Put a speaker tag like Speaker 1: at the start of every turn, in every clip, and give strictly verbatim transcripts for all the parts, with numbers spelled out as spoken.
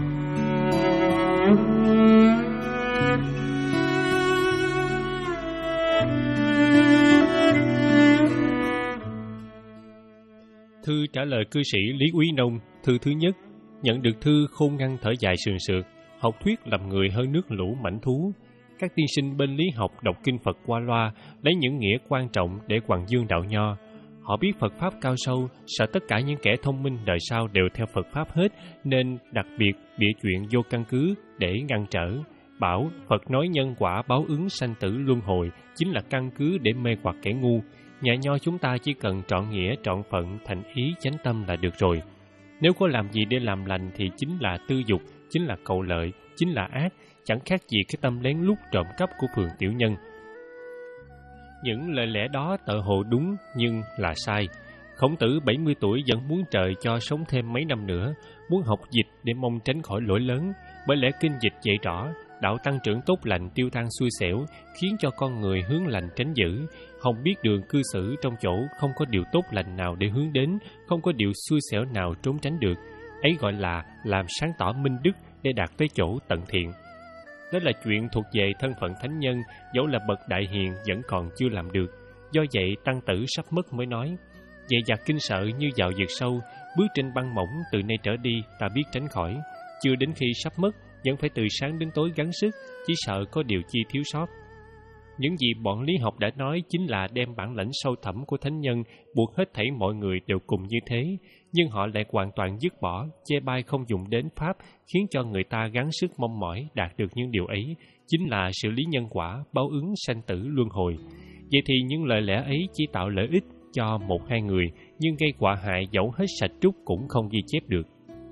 Speaker 1: Thư trả lời cư sĩ Lý Úy Nông. Thư thứ nhất. Nhận được thư khôn ngăn thở dài sườn sượt, học thuyết làm người hơn nước lũ mãnh thú. Các tiên sinh bên lý học đọc kinh Phật qua loa, lấy những nghĩa quan trọng để quảng dương đạo nho. Họ biết Phật Pháp cao sâu, sợ tất cả những kẻ thông minh đời sau đều theo Phật Pháp hết, nên đặc biệt bịa chuyện vô căn cứ để ngăn trở. Bảo Phật nói nhân quả báo ứng sanh tử luân hồi chính là căn cứ để mê hoặc kẻ ngu. Nhà nho chúng ta chỉ cần trọn nghĩa, trọn phận, thành ý, chánh tâm là được rồi. Nếu có làm gì để làm lành thì chính là tư dục, chính là cầu lợi, chính là ác, chẳng khác gì cái tâm lén lút trộm cắp của phường tiểu nhân. Những lời lẽ đó tự hồ đúng nhưng là sai. Khổng Tử bảy mươi tuổi vẫn muốn trời cho sống thêm mấy năm nữa, muốn học dịch để mong tránh khỏi lỗi lớn, bởi lẽ kinh dịch dạy rõ đạo tăng trưởng tốt lành tiêu tan xui xẻo, khiến cho con người hướng lành tránh dữ, không biết đường cư xử trong chỗ không có điều tốt lành nào để hướng đến, không có điều xui xẻo nào trốn tránh được. Ấy gọi là làm sáng tỏ minh đức để đạt tới chỗ tận thiện. Đó là chuyện thuộc về thân phận thánh nhân, dẫu là bậc đại hiền vẫn còn chưa làm được. Do vậy tăng tử sắp mất mới nói: dày dặt kinh sợ như vào vực sâu, bước trên băng mỏng từ nay trở đi ta biết tránh khỏi. Chưa đến khi sắp mất, vẫn phải từ sáng đến tối gắng sức, chỉ sợ có điều chi thiếu sót. Những gì bọn lý học đã nói chính là đem bản lãnh sâu thẳm của thánh nhân buộc hết thảy mọi người đều cùng như thế, nhưng họ lại hoàn toàn dứt bỏ, chê bai không dùng đến pháp, khiến cho người ta gắng sức mong mỏi đạt được những điều ấy, chính là xử lý nhân quả, báo ứng sanh tử luân hồi. Vậy thì những lời lẽ ấy chỉ tạo lợi ích cho một hai người, nhưng gây họa hại dẫu hết sạch trúc cũng không ghi chép được.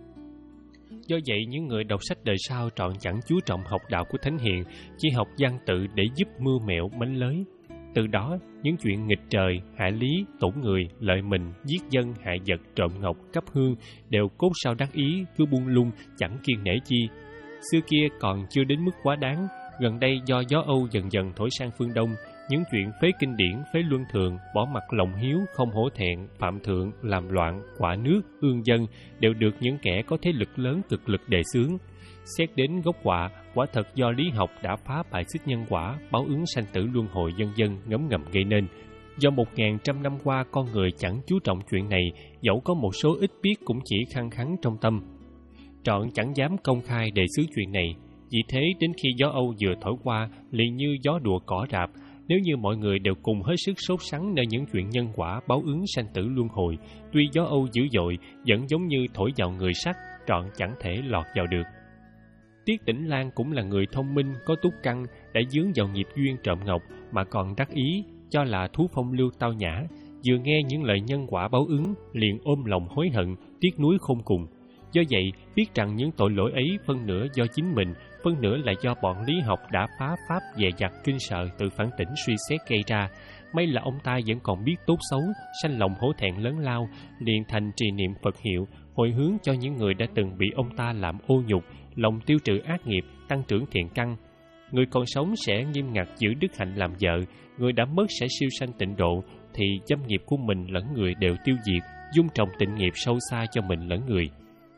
Speaker 1: Do vậy, những người đọc sách đời sau trọn chẳng chú trọng học đạo của thánh hiền, chỉ học văn tự để giúp mưu mẹo mánh lới. Từ đó, những chuyện nghịch trời, hại lý, tổn người, lợi mình, giết dân, hại vật, trộm ngọc, cấp hương đều cốt sao đắc ý, cứ buông lung, chẳng kiêng nể chi. Xưa kia còn chưa đến mức quá đáng, gần đây do gió Âu dần dần thổi sang phương Đông, những chuyện phế kinh điển, phế luân thường, bỏ mặc lòng hiếu, không hổ thẹn, phạm thượng, làm loạn, quạ nước, ương dân đều được những kẻ có thế lực lớn cực lực đề xướng. Xét đến gốc quả, quả thật do lý học đã phá bài xích nhân quả, báo ứng sanh tử luân hồi vân vân ngấm ngầm gây nên. Do một ngàn trăm năm qua con người chẳng chú trọng chuyện này, dẫu có một số ít biết cũng chỉ khăng khăng trong tâm, trọn chẳng dám công khai đề xướng chuyện này. Vì thế đến khi gió Âu vừa thổi qua, liền như gió đùa cỏ rạp. Nếu như mọi người đều cùng hết sức sốt sắng nơi những chuyện nhân quả báo ứng sanh tử luân hồi, tuy gió Âu dữ dội, vẫn giống như thổi vào người sắt, trọn chẳng thể lọt vào được. Tiết Tĩnh Lan cũng là người thông minh, có túc căn, đã dướng vào nghiệp duyên trộm ngọc mà còn đắc ý, cho là thú phong lưu tao nhã. Vừa nghe những lời nhân quả báo ứng, liền ôm lòng hối hận, tiếc nuối khôn cùng. Do vậy, biết rằng những tội lỗi ấy phân nửa do chính mình, phân nửa là do bọn lý học đã phá pháp dè dặt kinh sợ tự phản tỉnh suy xét gây ra. May là ông ta vẫn còn biết tốt xấu, sanh lòng hổ thẹn lớn lao, liền thành trì niệm Phật hiệu, hồi hướng cho những người đã từng bị ông ta làm ô nhục, lòng tiêu trừ ác nghiệp, tăng trưởng thiện căn. Người còn sống sẽ nghiêm ngặt giữ đức hạnh làm vợ, người đã mất sẽ siêu sanh tịnh độ, thì dâm nghiệp của mình lẫn người đều tiêu diệt, dung trồng tịnh nghiệp sâu xa cho mình lẫn người.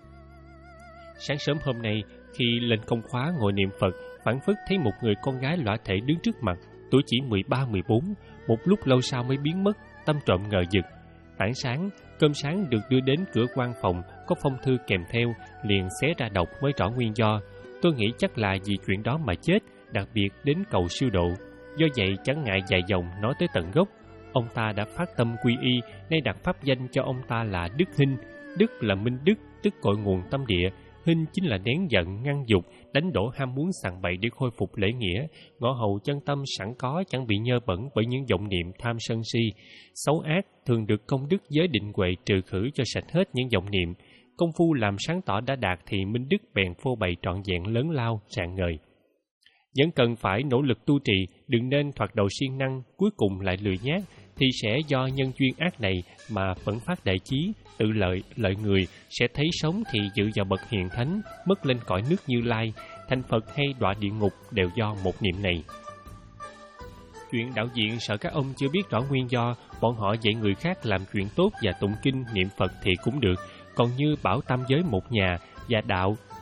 Speaker 1: Sáng sớm hôm nay, khi lên công khóa ngồi niệm Phật, phảng phất thấy một người con gái lõa thể đứng trước mặt, tuổi chỉ mười ba mười bốn, một lúc lâu sau mới biến mất, tâm trộm ngờ vực. Tảng sáng, cơm sáng được đưa đến cửa quan phòng, có phong thư kèm theo, liền xé ra đọc mới rõ nguyên do. Tôi nghĩ chắc là vì chuyện đó mà chết, đặc biệt đến cầu siêu độ. Do vậy chẳng ngại dài dòng nói tới tận gốc. Ông ta đã phát tâm quy y, nay đặt pháp danh cho ông ta là Đức Hinh. Đức là minh đức, tức cội nguồn tâm địa. Hinh chính là nén giận, ngăn dục, đánh đổ ham muốn sằng bậy để khôi phục lễ nghĩa. Ngõ hầu chân tâm sẵn có, chẳng bị nhơ bẩn bởi những vọng niệm tham sân si. Xấu ác thường được công đức giới định huệ trừ khử cho sạch hết những vọng niệm. Công phu làm sáng tỏ đã đạt thì minh đức bèn phô bày trọn vẹn lớn lao, rạng ngời. Vẫn cần phải nỗ lực tu trì, đừng nên thoạt đầu siêng năng, cuối cùng lại lười nhác, thì sẽ do nhân duyên ác này mà phẫn phát đại chí, tự lợi, lợi người, sẽ thấy sống thì dự vào bậc hiền thánh, mất lên cõi nước Như Lai, thành Phật hay đọa địa ngục đều do một niệm này. Chuyện đạo diễn sợ các ông chưa biết rõ nguyên do, bọn họ dạy người khác làm chuyện tốt và tụng kinh niệm Phật thì cũng được, còn như bảo tam giới một nhà và đạo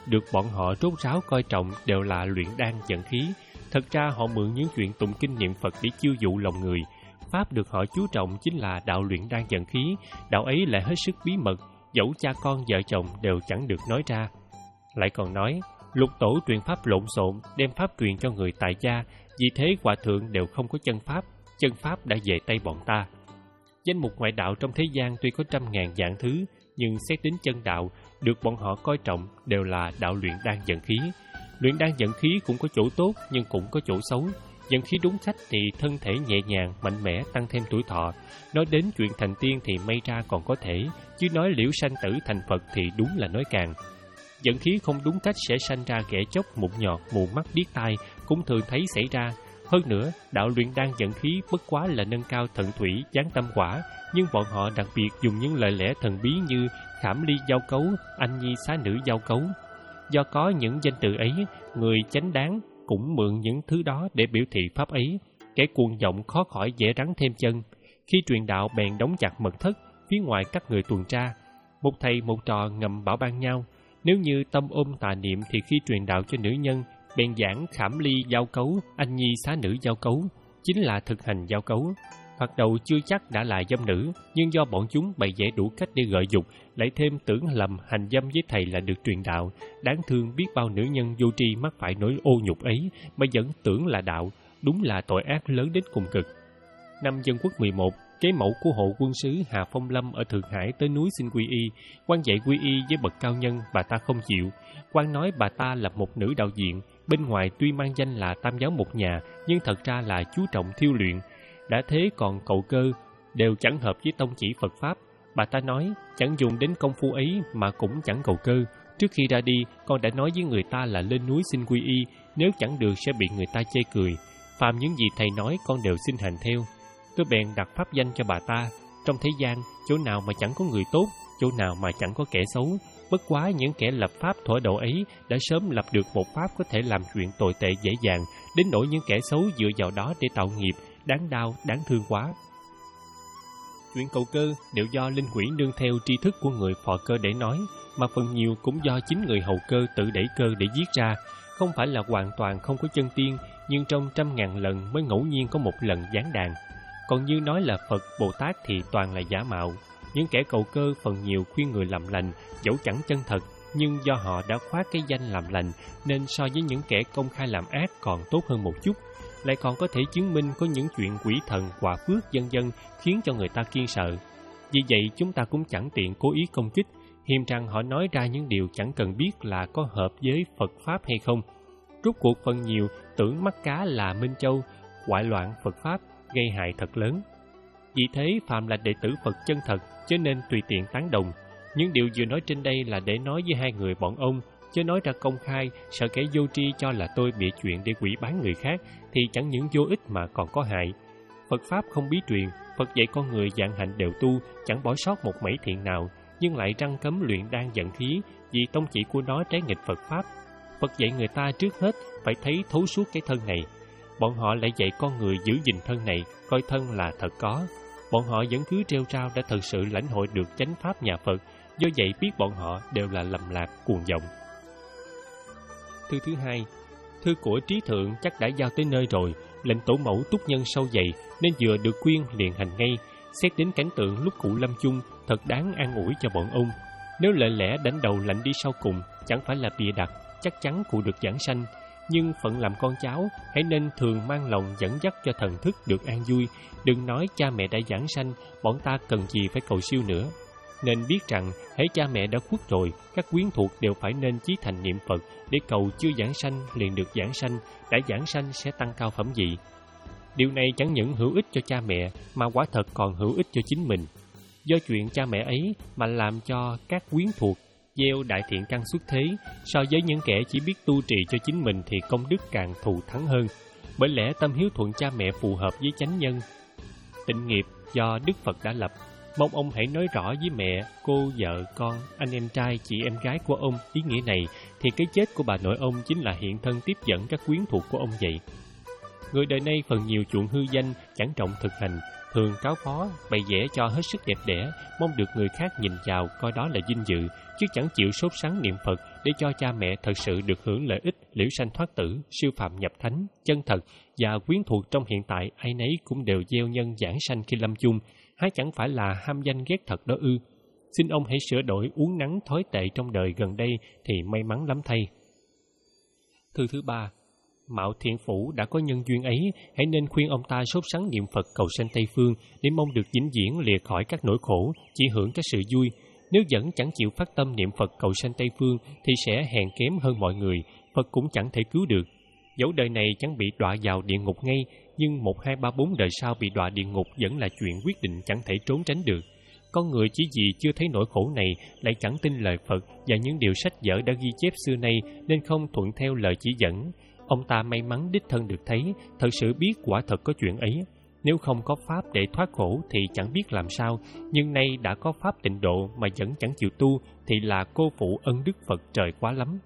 Speaker 1: được bọn họ rốt ráo coi trọng đều là luyện đan dẫn khí. Thật ra họ mượn những chuyện tụng kinh niệm Phật để chiêu dụ lòng người. Pháp được họ chú trọng chính là đạo luyện đan dẫn khí. Đạo ấy lại hết sức bí mật, dẫu cha con vợ chồng đều chẳng được nói ra. Lại còn nói, lục tổ truyền pháp lộn xộn, đem pháp truyền cho người tại gia, vì thế hòa thượng đều không có chân pháp, chân pháp đã về tay bọn ta. Danh mục ngoại đạo trong thế gian tuy có trăm ngàn dạng thứ, nhưng xét đến chân đạo, được bọn họ coi trọng đều là đạo luyện đan dẫn khí. Luyện đan dẫn khí cũng có chỗ tốt, nhưng cũng có chỗ xấu. Dẫn khí đúng cách thì thân thể nhẹ nhàng, mạnh mẽ, tăng thêm tuổi thọ. Nói đến chuyện thành tiên thì may ra còn có thể, chứ nói liễu sanh tử thành Phật thì đúng là nói càng. Dẫn khí không đúng cách sẽ sanh ra ghẻ chóc, mụn nhọt, mù mắt, điếc tai, cũng thường thấy xảy ra. Hơn nữa, đạo luyện đan dẫn khí bất quá là nâng cao thận thủy, giáng tâm quả, nhưng bọn họ đặc biệt dùng những lời lẽ thần bí như khảm ly giao cấu, anh nhi xá nữ giao cấu. Do có những danh từ ấy, người chánh đáng cũng mượn những thứ đó để biểu thị pháp ấy. Kẻ cuồng vọng khó khỏi dễ rắn thêm chân. Khi truyền đạo bèn đóng chặt mật thất, phía ngoài các người tuần tra. Một thầy một trò ngầm bảo ban nhau, nếu như tâm ôm tà niệm thì khi truyền đạo cho nữ nhân, bèn giảng khảm ly giao cấu, anh nhi xá nữ giao cấu, chính là thực hành giao cấu. Thoạt đầu chưa chắc đã là dâm nữ, nhưng do bọn chúng bày vẽ đủ cách để gợi dục, lại thêm tưởng lầm hành dâm với thầy là được truyền đạo. Đáng thương biết bao nữ nhân vô tri mắc phải nỗi ô nhục ấy mà vẫn tưởng là đạo, đúng là tội ác lớn đến cùng cực. Năm Dân Quốc mười một, cái mẫu của hộ quân sứ Hà Phong Lâm ở Thượng Hải tới núi xin quy y. Quan dạy quy y với bậc cao nhân, bà ta không chịu. Quan nói bà ta là một nữ đạo diện, bên ngoài tuy mang danh là tam giáo một nhà, nhưng thật ra là chú trọng thiêu luyện. Đã thế còn cậu cơ, đều chẳng hợp với tông chỉ Phật Pháp. Bà ta nói, chẳng dùng đến công phu ấy mà cũng chẳng cầu cơ. Trước khi ra đi, con đã nói với người ta là lên núi xin quy y, nếu chẳng được sẽ bị người ta chê cười. Phàm những gì thầy nói con đều xin hành theo. Tôi bèn đặt pháp danh cho bà ta. Trong thế gian, chỗ nào mà chẳng có người tốt, chỗ nào mà chẳng có kẻ xấu. Bất quá những kẻ lập pháp thuở độ ấy đã sớm lập được một pháp có thể làm chuyện tồi tệ dễ dàng, đến nỗi những kẻ xấu dựa vào đó để tạo nghiệp, đáng đau, đáng thương quá. Chuyện cầu cơ đều do linh quỷ nương theo tri thức của người phò cơ để nói, mà phần nhiều cũng do chính người hầu cơ tự đẩy cơ để viết ra. Không phải là hoàn toàn không có chân tiên, nhưng trong trăm ngàn lần mới ngẫu nhiên có một lần giáng đàn. Còn như nói là Phật, Bồ Tát thì toàn là giả mạo. Những kẻ cầu cơ phần nhiều khuyên người làm lành, dẫu chẳng chân thật, nhưng do họ đã khoác cái danh làm lành, nên so với những kẻ công khai làm ác còn tốt hơn một chút. Lại còn có thể chứng minh có những chuyện quỷ thần, quả phước vân vân khiến cho người ta kiêng sợ. Vì vậy chúng ta cũng chẳng tiện cố ý công kích, hiềm rằng họ nói ra những điều chẳng cần biết là có hợp với Phật Pháp hay không. Rốt cuộc phần nhiều tưởng mắt cá là Minh Châu, hoại loạn Phật Pháp, gây hại thật lớn. Vì thế phàm là đệ tử Phật chân thật, cho nên tùy tiện tán đồng. Những điều vừa nói trên đây là để nói với hai người bọn ông, chứ nói ra công khai, sợ kẻ vô tri cho là tôi bịa chuyện để quỷ bán người khác, thì chẳng những vô ích mà còn có hại. Phật Pháp không bí truyền, Phật dạy con người dạng hạnh đều tu, chẳng bỏ sót một mảy thiện nào, nhưng lại răng cấm luyện đan dẫn khí, vì tông chỉ của nó trái nghịch Phật Pháp. Phật dạy người ta trước hết phải thấy thấu suốt cái thân này. Bọn họ lại dạy con người giữ gìn thân này, coi thân là thật có. Bọn họ vẫn cứ trêu trao đã thật sự lãnh hội được chánh pháp nhà Phật, do vậy biết bọn họ đều là lầm lạc, cuồng vọng. Thư thứ hai, thư của Trí Thượng chắc đã giao tới nơi rồi, lệnh tổ mẫu túc nhân sâu dày, nên vừa được khuyên liền hành ngay. Xét đến cảnh tượng lúc cụ lâm chung, thật đáng an ủi cho bọn ông. Nếu lời lẽ đánh đầu lạnh đi sau cùng, chẳng phải là bịa đặt, chắc chắn cụ được giảng sanh. Nhưng phận làm con cháu, hãy nên thường mang lòng dẫn dắt cho thần thức được an vui. Đừng nói cha mẹ đã giảng sanh, bọn ta cần gì phải cầu siêu nữa. Nên biết rằng, hễ cha mẹ đã khuất rồi, các quyến thuộc đều phải nên chí thành niệm Phật để cầu chưa giảng sanh liền được giảng sanh, đã giảng sanh sẽ tăng cao phẩm vị. Điều này chẳng những hữu ích cho cha mẹ, mà quả thật còn hữu ích cho chính mình. Do chuyện cha mẹ ấy mà làm cho các quyến thuộc gieo đại thiện căn xuất thế, so với những kẻ chỉ biết tu trì cho chính mình thì công đức càng thù thắng hơn. Bởi lẽ tâm hiếu thuận cha mẹ phù hợp với chánh nhân, tịnh nghiệp do Đức Phật đã lập. Mong ông hãy nói rõ với mẹ, cô, vợ, con, anh em trai, chị em gái của ông ý nghĩa này, thì cái chết của bà nội ông chính là hiện thân tiếp dẫn các quyến thuộc của ông vậy. Người đời nay phần nhiều chuộng hư danh, chẳng trọng thực hành, thường cáo phó, bày vẽ cho hết sức đẹp đẽ, mong được người khác nhìn vào coi đó là vinh dự, chứ chẳng chịu sốt sắng niệm Phật để cho cha mẹ thật sự được hưởng lợi ích liễu sanh thoát tử, siêu phàm nhập thánh, chân thật và quyến thuộc trong hiện tại. Ai nấy cũng đều gieo nhân giảng sanh khi lâm chung, há chẳng phải là ham danh ghét thật đó ư? Xin ông hãy sửa đổi uống nắng thói tệ trong đời gần đây thì may mắn lắm thay. Thư thứ ba. Mạo Thiện Phủ đã có nhân duyên ấy, hãy nên khuyên ông ta sốt sắng niệm Phật cầu sanh Tây Phương để mong được vĩnh viễn lìa khỏi các nỗi khổ, chỉ hưởng các sự vui. Nếu vẫn chẳng chịu phát tâm niệm Phật cầu sanh Tây Phương thì sẽ hèn kém hơn mọi người, Phật cũng chẳng thể cứu được. Dẫu đời này chẳng bị đọa vào địa ngục ngay, nhưng một hai ba bốn đời sau bị đọa địa ngục vẫn là chuyện quyết định chẳng thể trốn tránh được. Con người chỉ vì chưa thấy nỗi khổ này lại chẳng tin lời Phật và những điều sách vở đã ghi chép xưa nay nên không thuận theo lời chỉ dẫn. Ông ta may mắn đích thân được thấy, thật sự biết quả thật có chuyện ấy. Nếu không có pháp để thoát khổ thì chẳng biết làm sao, nhưng nay đã có pháp tịnh độ mà vẫn chẳng chịu tu thì là cô phụ ân đức Phật trời quá lắm.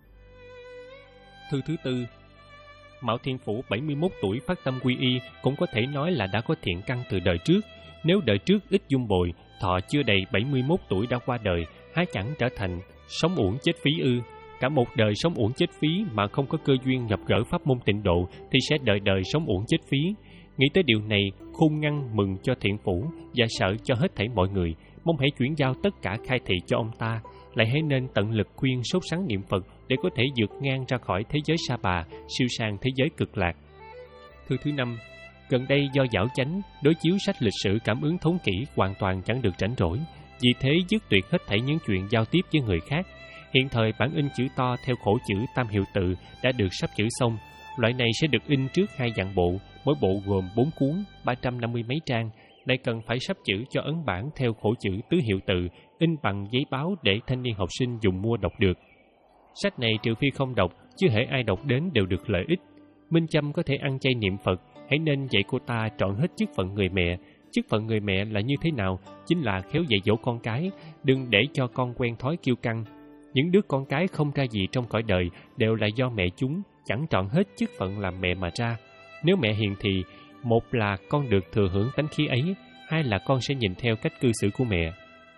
Speaker 1: Thư thứ tư. Mạo Thiên Phủ bảy mươi mốt tuổi phát tâm quy y cũng có thể nói là đã có thiện căn từ đời trước. Nếu đời trước ít dung bồi, thọ chưa đầy bảy mươi mốt tuổi đã qua đời, há chẳng trở thành sống uổng chết phí ư? Cả một đời sống uổng chết phí mà không có cơ duyên gặp gỡ pháp môn tịnh độ thì sẽ đời đời sống uổng chết phí. Nghĩ tới điều này, khôn ngăn mừng cho Thiện Phủ và sợ cho hết thảy mọi người, mong hãy chuyển giao tất cả khai thị cho ông ta, lại hãy nên tận lực khuyên sốt sắng niệm Phật để có thể vượt ngang ra khỏi thế giới sa bà, siêu sang thế giới cực lạc. Thư thứ năm. Gần đây do dảo chánh, đối chiếu sách lịch sử cảm ứng thống kỹ hoàn toàn chẳng được rảnh rỗi, vì thế dứt tuyệt hết thảy những chuyện giao tiếp với người khác. Hiện thời bản in chữ to theo khổ chữ Tam Hiệu Tự đã được sắp chữ xong. Loại này sẽ được in trước hai dạng bộ, mỗi bộ gồm bốn cuốn, ba trăm năm mươi mấy trang. Lại cần phải sắp chữ cho ấn bản theo khổ chữ Tứ Hiệu Tự, in bằng giấy báo để thanh niên học sinh dùng mua đọc được. Sách này trừ phi không đọc, chứ hễ ai đọc đến đều được lợi ích. Minh Châm có thể ăn chay niệm Phật, hãy nên dạy cô ta trọn hết chức phận người mẹ. Chức phận người mẹ là như thế nào? Chính là khéo dạy dỗ con cái, đừng để cho con quen thói kiêu căng. Những đứa con cái không ra gì trong cõi đời đều là do mẹ chúng chẳng trọn hết chức phận làm mẹ mà ra. Nếu mẹ hiền thì, một là con được thừa hưởng tánh khí ấy, hai là con sẽ nhìn theo cách cư xử của mẹ.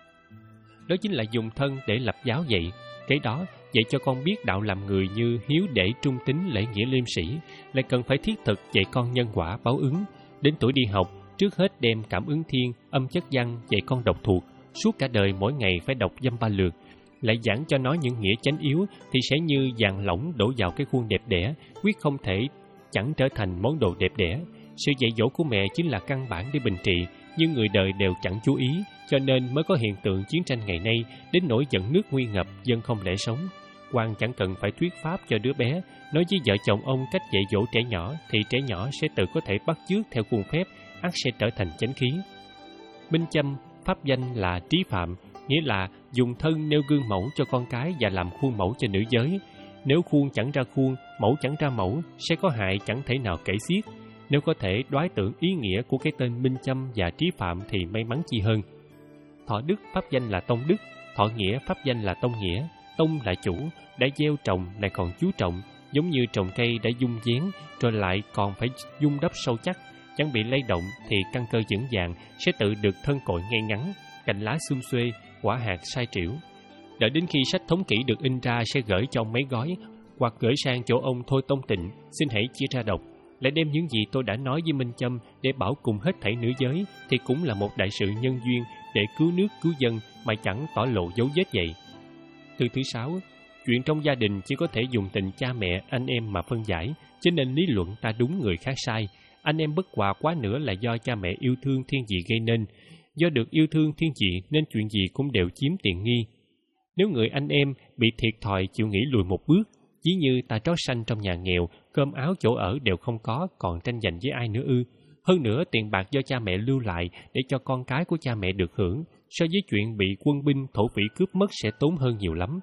Speaker 1: Đó chính là dùng thân để lập giáo dạy. Cái đó dạy cho con biết đạo làm người như hiếu để trung tín lễ nghĩa liêm sĩ, lại cần phải thiết thực dạy con nhân quả báo ứng. Đến tuổi đi học, trước hết đem cảm ứng thiên, âm chất văn dạy con đọc thuộc, suốt cả đời mỗi ngày phải đọc dăm ba lượt. Lại giảng cho nó những nghĩa chánh yếu thì sẽ như vàng lỏng đổ vào cái khuôn đẹp đẽ, quyết không thể chẳng trở thành món đồ đẹp đẽ. Sự dạy dỗ của mẹ chính là căn bản để bình trị, nhưng người đời đều chẳng chú ý, cho nên mới có hiện tượng chiến tranh ngày nay, đến nỗi giận nước nguy ngập, dân không lẽ sống. Quan chẳng cần phải thuyết pháp cho đứa bé, nói với vợ chồng ông cách dạy dỗ trẻ nhỏ, thì trẻ nhỏ sẽ tự có thể bắt chước theo khuôn phép, ắt sẽ trở thành chánh khí. Minh Châm, pháp danh là trí phạm, nghĩa là dùng thân nêu gương mẫu cho con cái và làm khuôn mẫu cho nữ giới. Nếu khuôn chẳng ra khuôn, mẫu chẳng ra mẫu, sẽ có hại chẳng thể nào kể xiết. Nếu có thể đoái tưởng ý nghĩa của cái tên Minh Châm và trí phạm thì may mắn chi hơn. Thọ đức pháp danh là tông đức, thọ nghĩa pháp danh là tông nghĩa. Tông là chủ, đã gieo trồng lại còn chú trọng, giống như trồng cây đã dung vén rồi lại còn phải dung đắp sâu chắc, chẳng bị lay động thì căn cơ vững vàng, sẽ tự được thân cội ngay ngắn, cành lá xum xuê, quả hạt sai trĩu. Đợi đến khi sách thống kỹ được in ra sẽ gửi cho ông mấy gói, hoặc gửi sang chỗ ông Thôi Tông Tịnh, xin hãy chia ra đọc. Lại đem những gì tôi đã nói với Minh Châm để bảo cùng hết thảy nữ giới thì cũng là một đại sự nhân duyên để cứu nước cứu dân mà chẳng tỏ lộ dấu vết vậy. Từ thứ sáu, chuyện trong gia đình chỉ có thể dùng tình cha mẹ, anh em mà phân giải, cho nên lý luận ta đúng người khác sai. Anh em bất hòa quá nữa là do cha mẹ yêu thương thiên vị gây nên. Do được yêu thương thiên vị nên chuyện gì cũng đều chiếm tiện nghi. Nếu người anh em bị thiệt thòi chịu nghĩ lùi một bước, ví như ta trót sanh trong nhà nghèo, cơm áo chỗ ở đều không có, còn tranh giành với ai nữa ư? Hơn nữa tiền bạc do cha mẹ lưu lại để cho con cái của cha mẹ được hưởng, so với chuyện bị quân binh thổ phỉ cướp mất sẽ tốn hơn nhiều lắm.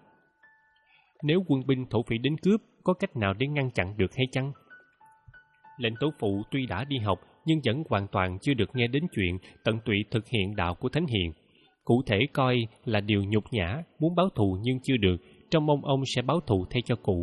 Speaker 1: Nếu quân binh thổ phỉ đến cướp, có cách nào để ngăn chặn được hay chăng? Lệnh tổ phụ tuy đã đi học nhưng vẫn hoàn toàn chưa được nghe đến chuyện tận tụy thực hiện đạo của Thánh Hiền. Cụ thể coi là điều nhục nhã, muốn báo thù nhưng chưa được, trong mong ông sẽ báo thù thay cho cụ.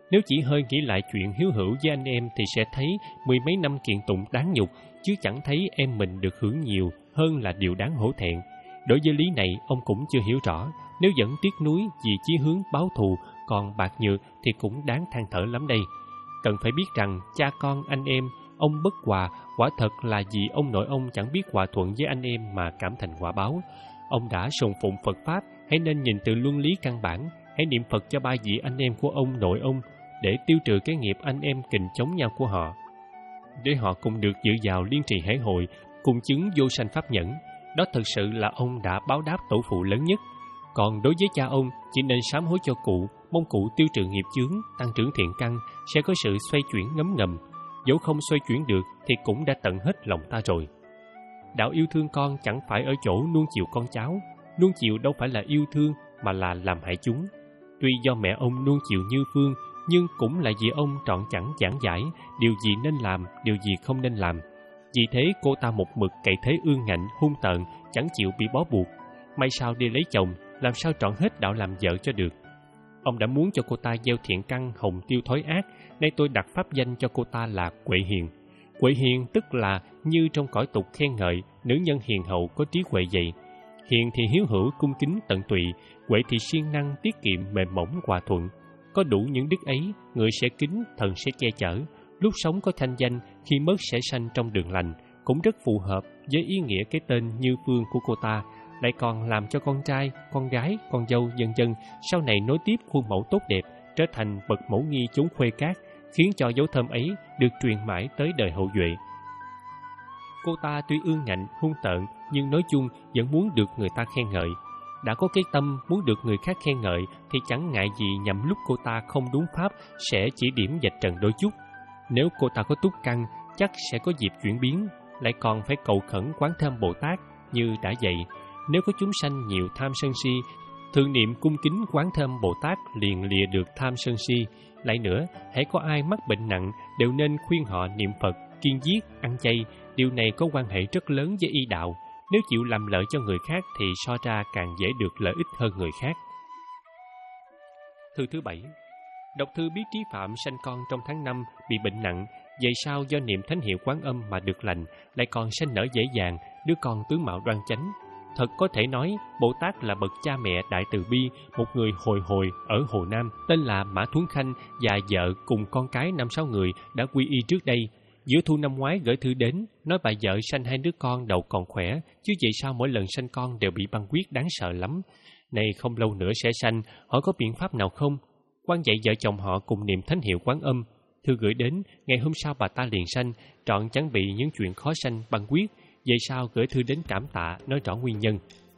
Speaker 1: Nếu chỉ hơi nghĩ lại chuyện hiếu hữu với anh em thì sẽ thấy mười mấy năm kiện tụng đáng nhục, chứ chẳng thấy em mình được hưởng nhiều hơn là điều đáng hổ thẹn. Đối với lý này, ông cũng chưa hiểu rõ. Nếu vẫn tiếc nuối vì chí hướng báo thù, còn bạc nhược thì cũng đáng than thở lắm đây. Cần phải biết rằng cha con anh em, ông bất hòa, quả thật là vì ông nội ông chẳng biết hòa thuận với anh em mà cảm thành quả báo. Ông đã sùng phụng Phật Pháp, hãy nên nhìn từ luân lý căn bản, hãy niệm Phật cho ba vị anh em của ông nội ông, để tiêu trừ cái nghiệp anh em kình chống nhau của họ, để họ cùng được dự vào liên trì hải hội, cùng chứng vô sanh pháp nhẫn. Đó thực sự là ông đã báo đáp tổ phụ lớn nhất. Còn đối với cha ông, chỉ nên sám hối cho cụ, mong cụ tiêu trừ nghiệp chướng, tăng trưởng thiện căn, sẽ có sự xoay chuyển ngấm ngầm. Dẫu không xoay chuyển được thì cũng đã tận hết lòng ta rồi. Đạo yêu thương con chẳng phải ở chỗ nuông chiều con cháu. Nuông chiều đâu phải là yêu thương, mà là làm hại chúng. Tuy do mẹ ông nuông chiều Như Phương, nhưng cũng là vì ông trọn chẳng giảng giải điều gì nên làm, điều gì không nên làm. Vì thế cô ta một mực cậy thế ương ngạnh, hung tợn, chẳng chịu bị bó buộc. May sao đi lấy chồng, làm sao trọn hết đạo làm vợ cho được. Ông đã muốn cho cô ta gieo thiện căn hồng tiêu thói ác, nay tôi đặt pháp danh cho cô ta là Quệ Hiền. Quệ Hiền tức là như trong cõi tục khen ngợi, nữ nhân hiền hậu có trí huệ vậy. Hiền thì hiếu hữu, cung kính, tận tụy. Quệ thì siêng năng, tiết kiệm, mềm mỏng, hòa thuận. Có đủ những đức ấy, người sẽ kính, thần sẽ che chở. Lúc sống có thanh danh, khi mất sẽ sanh trong đường lành, cũng rất phù hợp với ý nghĩa cái tên Như Phương của cô ta, lại còn làm cho con trai, con gái, con dâu vân vân sau này nối tiếp khuôn mẫu tốt đẹp, trở thành bậc mẫu nghi chốn khuê cát, khiến cho dấu thơm ấy được truyền mãi tới đời hậu duệ. Cô ta tuy ương ngạnh, hung tợn, nhưng nói chung vẫn muốn được người ta khen ngợi. Đã có cái tâm muốn được người khác khen ngợi thì chẳng ngại gì nhằm lúc cô ta không đúng pháp sẽ chỉ điểm vạch trần đôi chút. Nếu cô ta có túc căn, chắc sẽ có dịp chuyển biến, lại còn phải cầu khẩn Quán Thế Âm Bồ Tát như đã dạy. Nếu có chúng sanh nhiều tham sân si, thường niệm cung kính Quán Thế Âm Bồ Tát liền lìa được tham sân si. Lại nữa, hãy có ai mắc bệnh nặng đều nên khuyên họ niệm Phật, kiêng giết, ăn chay. Điều này có quan hệ rất lớn với y đạo. Nếu chịu làm lợi cho người khác thì so ra càng dễ được lợi ích hơn người khác. Thư thứ bảy. Đọc thư biết Trí Phạm sanh con trong tháng năm bị bệnh nặng, vậy sao do niệm thánh hiệu Quán Âm mà được lành, lại còn sanh nở dễ dàng, đứa con tướng mạo đoan chánh. Thật có thể nói, Bồ Tát là bậc cha mẹ đại từ bi, một người hồi hồi ở Hồ Nam, tên là Mã Thuấn Khanh và vợ cùng con cái năm sáu người đã quy y trước đây. Giữa thu năm ngoái gửi thư đến, nói bà vợ sanh hai đứa con đầu còn khỏe, chứ vậy sao mỗi lần sanh con đều bị băng huyết đáng sợ lắm. Này không lâu nữa sẽ sanh, họ có biện pháp nào không? Quan dạy vợ chồng họ cùng niệm thánh hiệu Quán Âm. Thư gửi đến, ngày hôm sau bà ta liền sanh, trọn chẳng bị những chuyện khó sanh băng huyết. Vậy sao gửi thư đến cảm tạ, nói rõ nguyên nhân.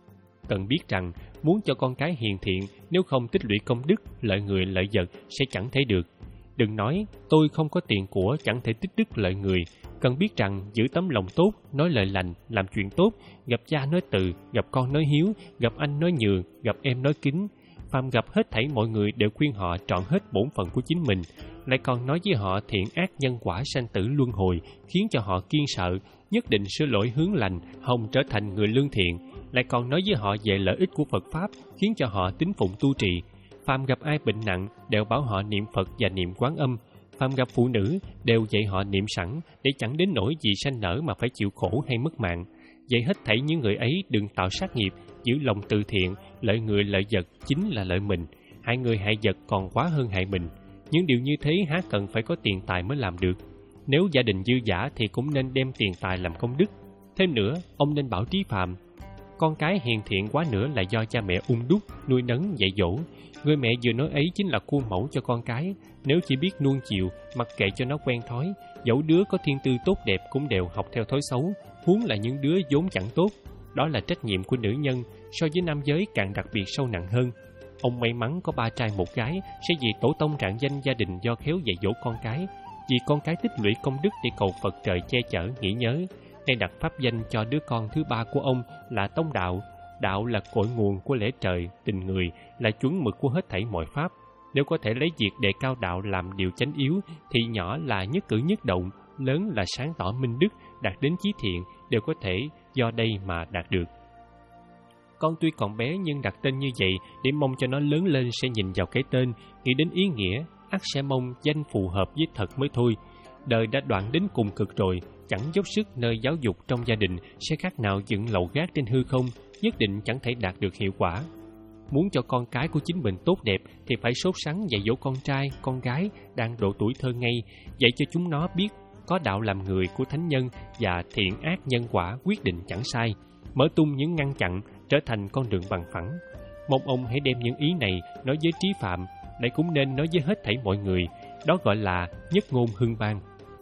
Speaker 1: Cần biết rằng, muốn cho con cái hiền thiện, nếu không tích lũy công đức, lợi người lợi vật sẽ chẳng thấy được. Đừng nói, tôi không có tiền của chẳng thể tích đức lợi người. Cần biết rằng, giữ tấm lòng tốt, nói lời lành, làm chuyện tốt, gặp cha nói từ, gặp con nói hiếu, gặp anh nói nhường, gặp em nói kính. Phàm gặp hết thảy mọi người đều khuyên họ trọn hết bổn phận của chính mình, lại còn nói với họ thiện ác nhân quả sanh tử luân hồi, khiến cho họ kiên sợ, nhất định sửa lỗi hướng lành, hòng trở thành người lương thiện, lại còn nói với họ về lợi ích của Phật Pháp, khiến cho họ tín phụng tu trì. Phàm gặp ai bệnh nặng, đều bảo họ niệm Phật và niệm Quán Âm. Phàm gặp phụ nữ, đều dạy họ niệm sẵn, để chẳng đến nỗi gì sanh nở mà phải chịu khổ hay mất mạng. Vậy hết thảy những người ấy đừng tạo sát nghiệp, giữ lòng từ thiện, lợi người lợi vật chính là lợi mình, hại người hại vật còn quá hơn hại mình. Những điều như thế há cần phải có tiền tài mới làm được. Nếu gia đình dư dả thì cũng nên đem tiền tài làm công đức. Thêm nữa, ông nên bảo Trí Phạm, con cái hiền thiện quá nữa là do cha mẹ ung đúc, nuôi nấng, dạy dỗ. Người mẹ vừa nói ấy chính là khuôn mẫu cho con cái. Nếu chỉ biết nuông chiều, mặc kệ cho nó quen thói, dẫu đứa có thiên tư tốt đẹp cũng đều học theo thói xấu, huống là những đứa vốn chẳng tốt. Đó là trách nhiệm của nữ nhân, so với nam giới càng đặc biệt sâu nặng hơn. Ông may mắn có ba trai một gái, sẽ vì tổ tông rạng danh gia đình do khéo dạy dỗ con cái, vì con cái tích lũy công đức để cầu Phật trời che chở, nghĩ nhớ. Nên đặt pháp danh cho đứa con thứ ba của ông là Tông Đạo. Đạo là cội nguồn của lẽ trời, tình người, là chuẩn mực của hết thảy mọi pháp. Nếu có thể lấy việc đề cao đạo làm điều chánh yếu, thì nhỏ là nhất cử nhất động, lớn là sáng tỏ minh đức, đạt đến chí thiện, đều có thể do đây mà đạt được. Con tuy còn bé nhưng đặt tên như vậy để mong cho nó lớn lên sẽ nhìn vào cái tên, nghĩ đến ý nghĩa. ắt sẽ mong danh phù hợp với thật mới thôi. Đời đã đoạn đến cùng cực rồi, chẳng dốc sức nơi giáo dục trong gia đình sẽ khác nào dựng lầu gác trên hư không, nhất định chẳng thể đạt được hiệu quả. Muốn cho con cái của chính mình tốt đẹp thì phải sốt sắng dạy dỗ con trai, con gái đang độ tuổi thơ ngây, dạy cho chúng nó biết có đạo làm người của thánh nhân và thiện ác nhân quả quyết định chẳng sai, mở tung những ngăn chặn trở thành con đường bằng phẳng. Mong ông hãy đem những ý này nói với Trí Phạm, lại cũng nên nói với hết thảy mọi người, đó gọi là nhất ngôn hưng bang.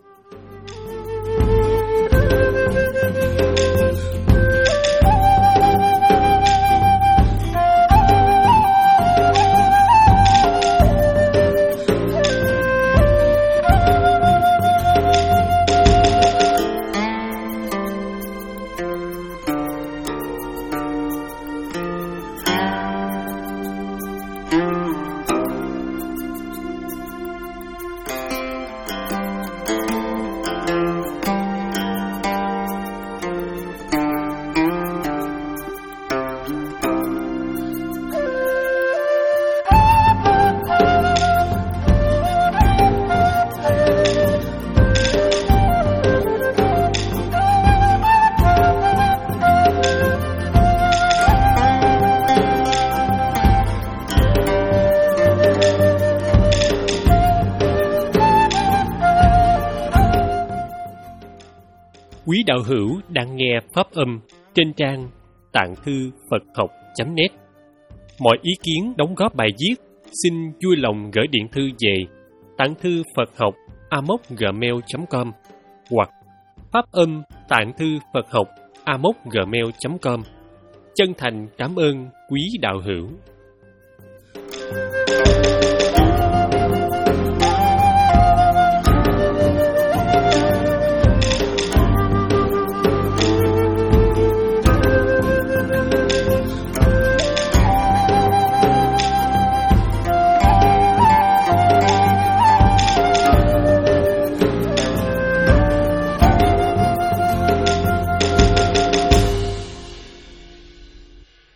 Speaker 1: Quý đạo hữu đang nghe pháp âm trên trang tạng thư Phật học chấm net. Mọi ý kiến đóng góp bài viết xin vui lòng gửi điện thư về tạng thư Phật học a m o c gmail chấm com hoặc pháp âm tạng thư Phật học a m o c gmail chấm com. Chân thành cảm ơn quý đạo hữu.